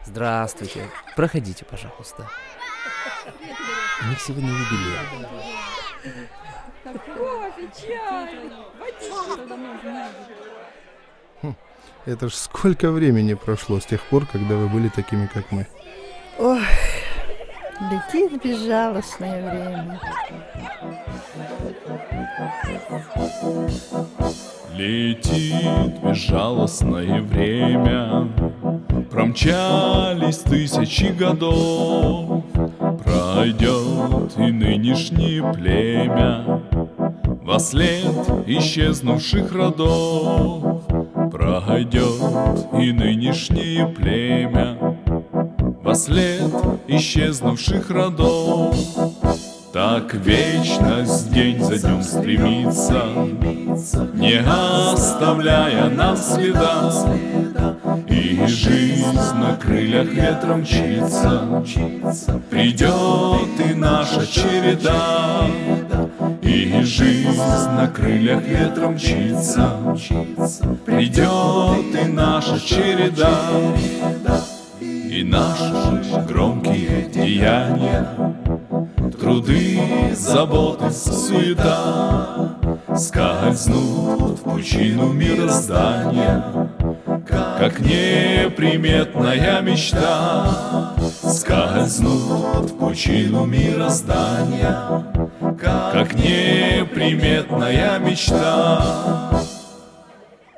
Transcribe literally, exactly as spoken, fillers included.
Здравствуйте. Проходите, пожалуйста. У них сегодня юбилей. Кофе, чай, водички. Хм, это ж сколько времени прошло с тех пор, когда вы были такими, как мы. Ой, летит безжалостное время. Летит безжалостное время, промчались тысячи годов, пройдет и нынешнее племя вослед исчезнувших родов. Пройдет и нынешнее племя вослед исчезнувших родов. Так вечность день за днем стремится, не оставляя нам следа, и жизнь на крыльях ветра мчится. Придет и наша череда, и жизнь на крыльях ветра мчится. Придет и наша череда, и наши громкие деяния, труды, заботы, суета скользнут в пучину мироздания, как неприметная мечта. Скользнут в пучину мироздания, как неприметная мечта.